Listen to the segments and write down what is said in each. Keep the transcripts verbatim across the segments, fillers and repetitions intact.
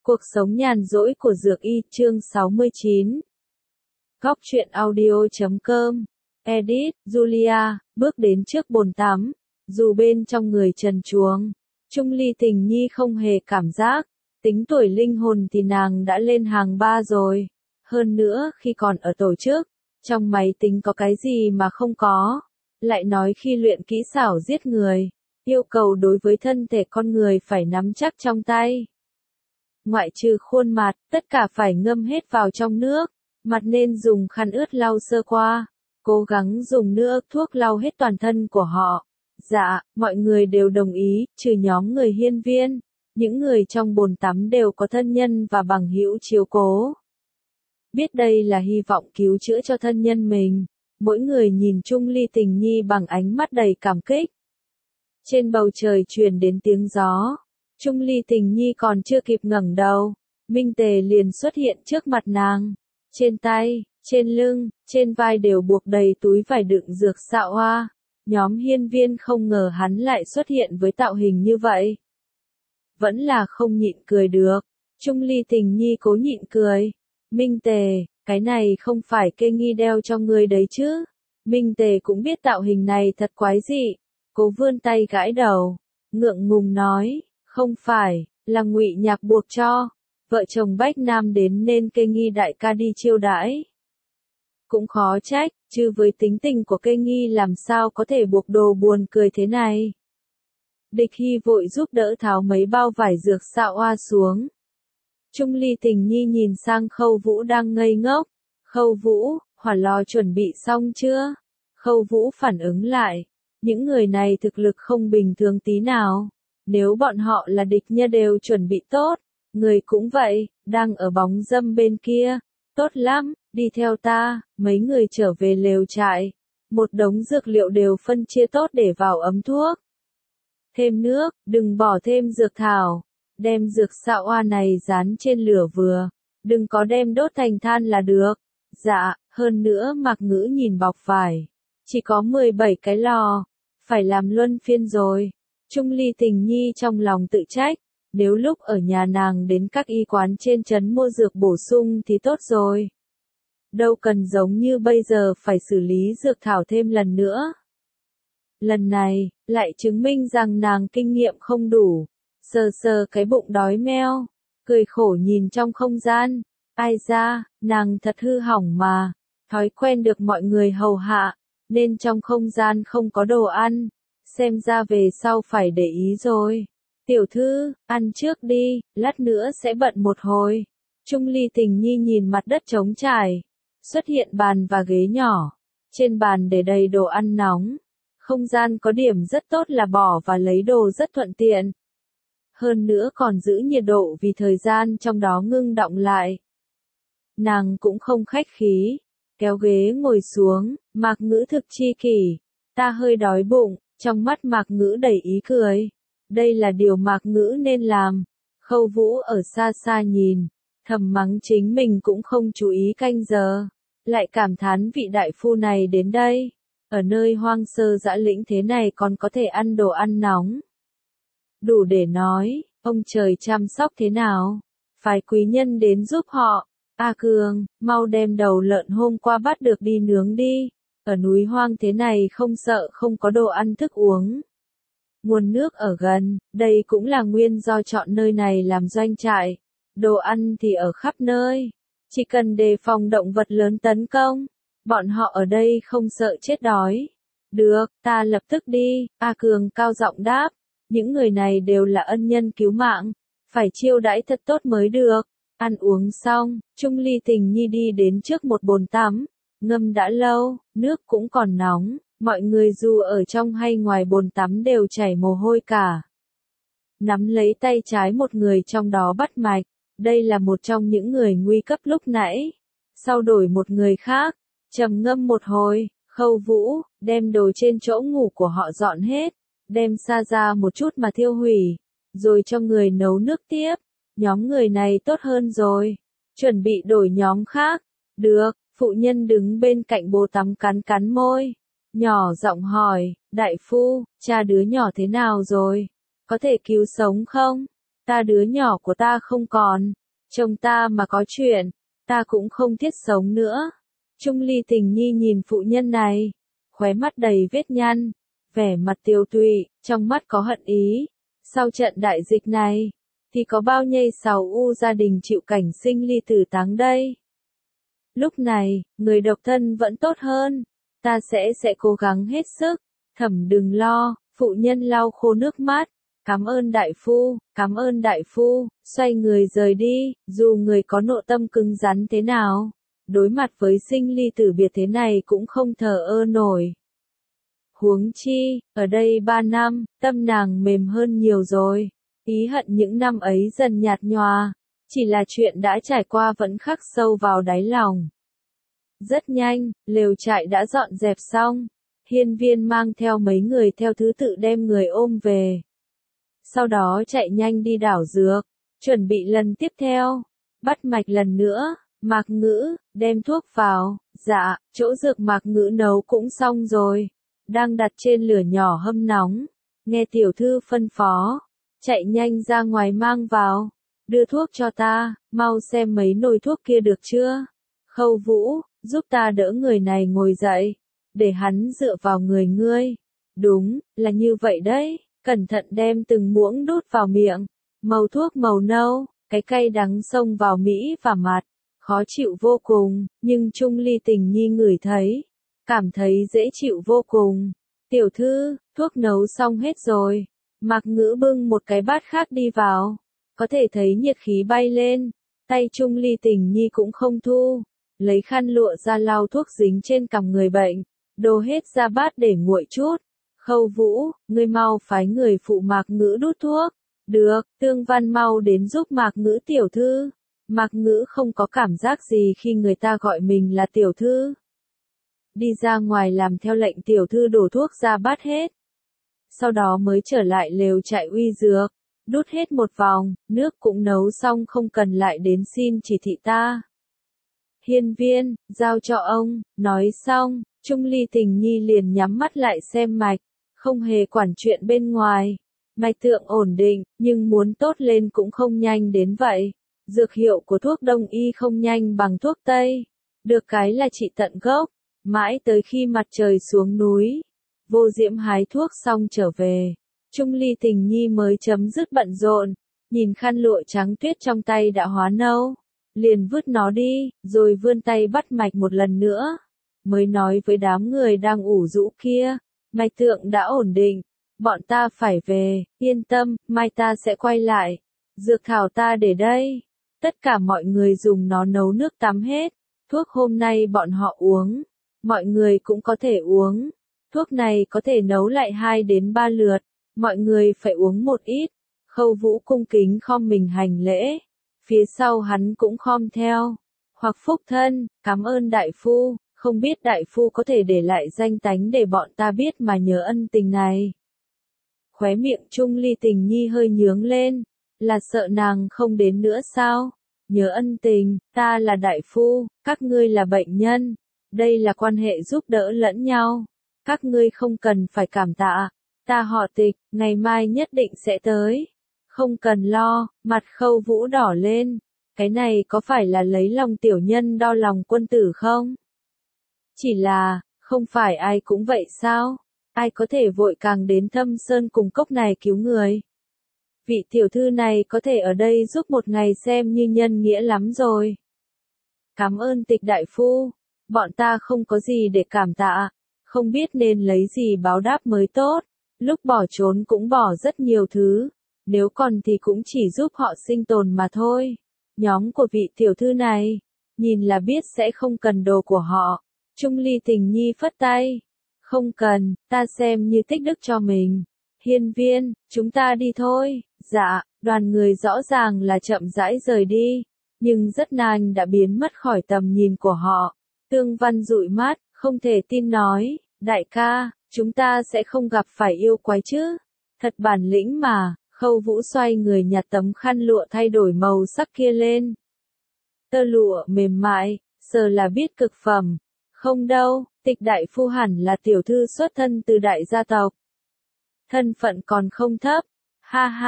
Cuộc sống nhàn rỗi của Dược Y chương sáu mươi chín. Góc truyện audio chấm com. Edit, Julia, bước đến trước bồn tắm. Dù bên trong người trần truồng, Trung Ly Tình Nhi không hề cảm giác. Tính tuổi linh hồn thì nàng đã lên hàng ba rồi. Hơn nữa khi còn ở tổ chức, trong máy tính có cái gì mà không có. Lại nói khi luyện kỹ xảo giết người, yêu cầu đối với thân thể con người phải nắm chắc trong tay. Ngoại trừ khuôn mặt, tất cả phải ngâm hết vào trong nước, mặt nên dùng khăn ướt lau sơ qua, cố gắng dùng nước thuốc lau hết toàn thân của họ. Dạ, mọi người đều đồng ý, trừ nhóm người hiên viên, những người trong bồn tắm đều có thân nhân và bằng hữu chiếu cố. Biết đây là hy vọng cứu chữa cho thân nhân mình, mỗi người nhìn Trung Ly Tình Nhi bằng ánh mắt đầy cảm kích. Trên bầu trời truyền đến tiếng gió. Trung Ly Tình Nhi còn chưa kịp ngẩng đầu, Minh Tề liền xuất hiện trước mặt nàng. Trên tay, trên lưng, trên vai đều buộc đầy túi vải đựng dược xạo hoa. Nhóm hiên viên không ngờ hắn lại xuất hiện với tạo hình như vậy. Vẫn là không nhịn cười được. Trung Ly Tình Nhi cố nhịn cười. Minh Tề, cái này không phải Kê Nghi đeo cho ngươi đấy chứ. Minh Tề cũng biết tạo hình này thật quái dị. Cố vươn tay gãi đầu, ngượng ngùng nói. Không phải, là Ngụy Nhạc buộc cho. Vợ chồng Bách Nam đến nên Kê Nghi đại ca đi chiêu đãi. Cũng khó trách, chứ với tính tình của Kê Nghi làm sao có thể buộc đồ buồn cười thế này. Địch Hy vội giúp đỡ tháo mấy bao vải dược xạo hoa xuống. Trung Ly Tình Nhi nhìn sang Khâu Vũ đang ngây ngốc. Khâu Vũ, hỏa lò chuẩn bị xong chưa? Khâu Vũ phản ứng lại. Những người này thực lực không bình thường tí nào. Nếu bọn họ là địch nhân đều chuẩn bị tốt, người cũng vậy, đang ở bóng râm bên kia. Tốt lắm, đi theo ta, mấy người trở về lều trại. Một đống dược liệu đều phân chia tốt để vào ấm thuốc. Thêm nước, đừng bỏ thêm dược thảo. Đem dược xạo hoa này dán trên lửa vừa. Đừng có đem đốt thành than là được. Dạ, hơn nữa Mạc Ngữ nhìn bọc vải. Chỉ có mười bảy cái lò. Phải làm luân phiên rồi. Trung Ly Tình Nhi trong lòng tự trách, nếu lúc ở nhà nàng đến các y quán trên trấn mua dược bổ sung thì tốt rồi. Đâu cần giống như bây giờ phải xử lý dược thảo thêm lần nữa. Lần này, lại chứng minh rằng nàng kinh nghiệm không đủ, sờ sờ cái bụng đói meo, cười khổ nhìn trong không gian. Ai ra, nàng thật hư hỏng mà, thói quen được mọi người hầu hạ, nên trong không gian không có đồ ăn. Xem ra về sau phải để ý rồi. Tiểu thư, ăn trước đi, lát nữa sẽ bận một hồi. Trung Ly Tình Nhi nhìn mặt đất trống trải. Xuất hiện bàn và ghế nhỏ. Trên bàn để đầy đồ ăn nóng. Không gian có điểm rất tốt là bỏ và lấy đồ rất thuận tiện. Hơn nữa còn giữ nhiệt độ vì thời gian trong đó ngưng đọng lại. Nàng cũng không khách khí. Kéo ghế ngồi xuống, Mạc Ngữ thực chi kỷ. Ta hơi đói bụng. Trong mắt Mạc Ngữ đầy ý cười. Đây là điều Mạc Ngữ nên làm. Khâu Vũ ở xa xa nhìn, thầm mắng chính mình cũng không chú ý canh giờ. Lại cảm thán vị đại phu này đến đây. Ở nơi hoang sơ dã lĩnh thế này còn có thể ăn đồ ăn nóng. Đủ để nói, ông trời chăm sóc thế nào. Phải quý nhân đến giúp họ. A Cường, mau đem đầu lợn hôm qua bắt được đi nướng đi. Ở núi hoang thế này không sợ không có đồ ăn thức uống. Nguồn nước ở gần, đây cũng là nguyên do chọn nơi này làm doanh trại. Đồ ăn thì ở khắp nơi. Chỉ cần đề phòng động vật lớn tấn công, bọn họ ở đây không sợ chết đói. Được, ta lập tức đi, A Cường cao giọng đáp. Những người này đều là ân nhân cứu mạng, phải chiêu đãi thật tốt mới được. Ăn uống xong, Trung Ly Tình Nhi đi đến trước một bồn tắm. Ngâm đã lâu, nước cũng còn nóng, mọi người dù ở trong hay ngoài bồn tắm đều chảy mồ hôi cả. Nắm lấy tay trái một người trong đó bắt mạch, đây là một trong những người nguy cấp lúc nãy. Sau đổi một người khác, trầm ngâm một hồi, Khâu Vũ, đem đồ trên chỗ ngủ của họ dọn hết, đem xa ra một chút mà thiêu hủy, rồi cho người nấu nước tiếp. Nhóm người này tốt hơn rồi, chuẩn bị đổi nhóm khác, được. Phụ nhân đứng bên cạnh bồn tắm cắn cắn môi, nhỏ giọng hỏi, đại phu, cha đứa nhỏ thế nào rồi? Có thể cứu sống không? ta đứa nhỏ của ta không còn, chồng ta mà có chuyện, ta cũng không thiết sống nữa. Trung Ly Tình Nhi nhìn phụ nhân này, khóe mắt đầy vết nhăn, vẻ mặt tiều tụy, trong mắt có hận ý. Sau trận đại dịch này, thì có bao nhiêu sầu u gia đình chịu cảnh sinh ly tử táng đây. Lúc này, người độc thân vẫn tốt hơn, ta sẽ sẽ cố gắng hết sức. Thẩm đừng lo, phụ nhân lau khô nước mắt, cảm ơn đại phu, cảm ơn đại phu, xoay người rời đi, dù người có nội tâm cứng rắn thế nào, đối mặt với sinh ly tử biệt thế này cũng không thờ ơ nổi. Huống chi, ở đây ba năm, tâm nàng mềm hơn nhiều rồi, ý hận những năm ấy dần nhạt nhòa, chỉ là chuyện đã trải qua vẫn khắc sâu vào đáy lòng. Rất nhanh, lều trại đã dọn dẹp xong, Hiên Viên mang theo mấy người theo thứ tự đem người ôm về. Sau đó chạy nhanh đi đảo dược, chuẩn bị lần tiếp theo, bắt mạch lần nữa, Mạc Ngữ, đem thuốc vào, dạ, chỗ dược Mạc Ngữ nấu cũng xong rồi, đang đặt trên lửa nhỏ hâm nóng, nghe tiểu thư phân phó, chạy nhanh ra ngoài mang vào, đưa thuốc cho ta, mau xem mấy nồi thuốc kia được chưa, Khâu Vũ, giúp ta đỡ người này ngồi dậy, để hắn dựa vào người ngươi, đúng, là như vậy đấy, cẩn thận đem từng muỗng đút vào miệng, màu thuốc màu nâu, cái cay đắng xông vào Mỹ và mặt, khó chịu vô cùng, nhưng Trung Ly Tình Nhi ngửi thấy, cảm thấy dễ chịu vô cùng. Tiểu thư, thuốc nấu xong hết rồi, Mạc Ngữ bưng một cái bát khác đi vào, có thể thấy nhiệt khí bay lên, tay Trung Ly Tình Nhi cũng không thu, lấy khăn lụa ra lau thuốc dính trên cằm người bệnh, đổ hết ra bát để nguội chút. Khâu Vũ, ngươi mau phái người phụ Mạc Ngữ đút thuốc. Được, Tương Văn mau đến giúp Mạc Ngữ tiểu thư. Mạc Ngữ không có cảm giác gì khi người ta gọi mình là tiểu thư. Đi ra ngoài làm theo lệnh tiểu thư đổ thuốc ra bát hết. Sau đó mới trở lại lều trại uy dược, đút hết một vòng, nước cũng nấu xong không cần lại đến xin chỉ thị ta. Hiên Viên, giao cho ông, nói xong, Trung Ly Tình Nhi liền nhắm mắt lại xem mạch, không hề quản chuyện bên ngoài. Mạch tượng ổn định, nhưng muốn tốt lên cũng không nhanh đến vậy. Dược hiệu của thuốc đông y không nhanh bằng thuốc tây. Được cái là trị tận gốc, mãi tới khi mặt trời xuống núi. Vô Diễm hái thuốc xong trở về. Trung Ly Tình Nhi mới chấm dứt bận rộn, nhìn khăn lụa trắng tuyết trong tay đã hóa nâu. Liền vứt nó đi, rồi vươn tay bắt mạch một lần nữa. Mới nói với đám người đang ủ rũ kia, mạch tượng đã ổn định, bọn ta phải về, yên tâm, mai ta sẽ quay lại. Dược thảo ta để đây, tất cả mọi người dùng nó nấu nước tắm hết, thuốc hôm nay bọn họ uống, mọi người cũng có thể uống. Thuốc này có thể nấu lại hai đến ba lượt, mọi người phải uống một ít. Khâu Vũ cung kính khom mình hành lễ, phía sau hắn cũng khom theo. Hoặc Phúc thân, cảm ơn đại phu, không biết đại phu có thể để lại danh tánh để bọn ta biết mà nhớ ân tình này. Khóe miệng Trung Ly Tình Nhi hơi nhướng lên, là sợ nàng không đến nữa sao? Nhớ ân tình, ta là đại phu, các ngươi là bệnh nhân, đây là quan hệ giúp đỡ lẫn nhau. Các ngươi không cần phải cảm tạ, ta họ Tịch, ngày mai nhất định sẽ tới. Không cần lo, mặt Khâu Vũ đỏ lên, cái này có phải là lấy lòng tiểu nhân đo lòng quân tử không? Chỉ là, không phải ai cũng vậy sao? Ai có thể vội càng đến Thâm Sơn cùng cốc này cứu người? Vị tiểu thư này có thể ở đây giúp một ngày xem như nhân nghĩa lắm rồi. Cảm ơn Tịch đại phu, bọn ta không có gì để cảm tạ, không biết nên lấy gì báo đáp mới tốt, lúc bỏ trốn cũng bỏ rất nhiều thứ, nếu còn thì cũng chỉ giúp họ sinh tồn mà thôi. Nhóm của vị tiểu thư này, nhìn là biết sẽ không cần đồ của họ. Trung Ly Tình Nhi phất tay, không cần, ta xem như tích đức cho mình. Hiên Viên, chúng ta đi thôi. Dạ, đoàn người rõ ràng là chậm rãi rời đi, nhưng rất nhanh đã biến mất khỏi tầm nhìn của họ. Tương Văn dụi mắt, không thể tin nói, đại ca, chúng ta sẽ không gặp phải yêu quái chứ? Thật bản lĩnh mà. Khâu Vũ xoay người nhặt tấm khăn lụa thay đổi màu sắc kia lên. Tơ lụa mềm mại, sờ là biết cực phẩm. Không đâu, Tịch đại phu hẳn là tiểu thư xuất thân từ đại gia tộc. Thân phận còn không thấp. Ha ha,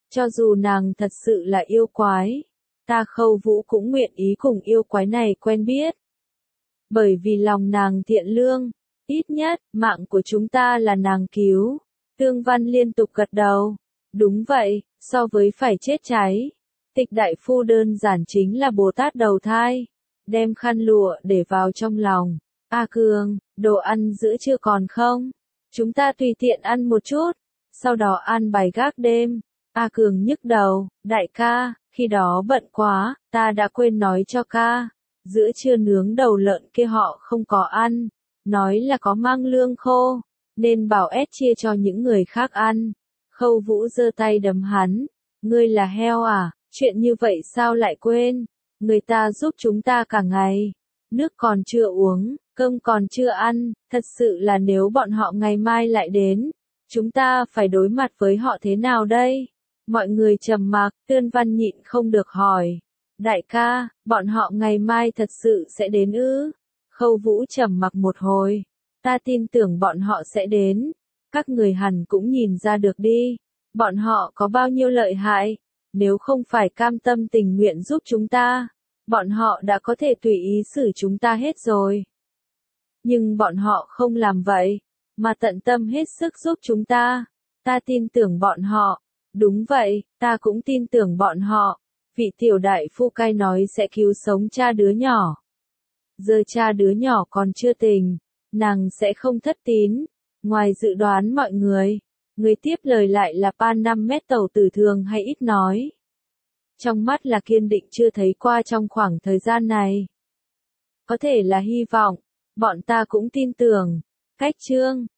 Cho dù nàng thật sự là yêu quái, ta Khâu Vũ cũng nguyện ý cùng yêu quái này quen biết. Bởi vì lòng nàng thiện lương, ít nhất, mạng của chúng ta là nàng cứu. Tương Văn liên tục gật đầu. Đúng vậy, so với phải chết cháy. Tịch đại phu đơn giản chính là Bồ Tát đầu thai. Đem khăn lụa để vào trong lòng. A Cường, đồ ăn giữa trưa còn không? Chúng ta tùy tiện ăn một chút. Sau đó ăn bài gác đêm. A Cường nhức đầu, đại ca, khi đó bận quá, ta đã quên nói cho ca. Giữa trưa nướng đầu lợn kia họ không có ăn. Nói là có mang lương khô, nên bảo ép chia cho những người khác ăn. Khâu Vũ giơ tay đấm hắn. Ngươi là heo à, chuyện như vậy sao lại quên? Người ta giúp chúng ta cả ngày. Nước còn chưa uống, cơm còn chưa ăn, thật sự là nếu bọn họ ngày mai lại đến, chúng ta phải đối mặt với họ thế nào đây? Mọi người trầm mặc, Tương Văn nhịn không được hỏi. Đại ca, bọn họ ngày mai thật sự sẽ đến ư? Khâu Vũ trầm mặc một hồi. Ta tin tưởng bọn họ sẽ đến. Các người hẳn cũng nhìn ra được đi. Bọn họ có bao nhiêu lợi hại. Nếu không phải cam tâm tình nguyện giúp chúng ta, bọn họ đã có thể tùy ý xử chúng ta hết rồi. Nhưng bọn họ không làm vậy, mà tận tâm hết sức giúp chúng ta. Ta tin tưởng bọn họ. Đúng vậy, ta cũng tin tưởng bọn họ. Vị tiểu đại phu cai nói sẽ cứu sống cha đứa nhỏ. Giờ cha đứa nhỏ còn chưa tỉnh, nàng sẽ không thất tín. Ngoài dự đoán mọi người, người tiếp lời lại là Pan năm mét tẩu tử thường hay ít nói. Trong mắt là kiên định chưa thấy qua trong khoảng thời gian này. Có thể là hy vọng, bọn ta cũng tin tưởng. Cách chương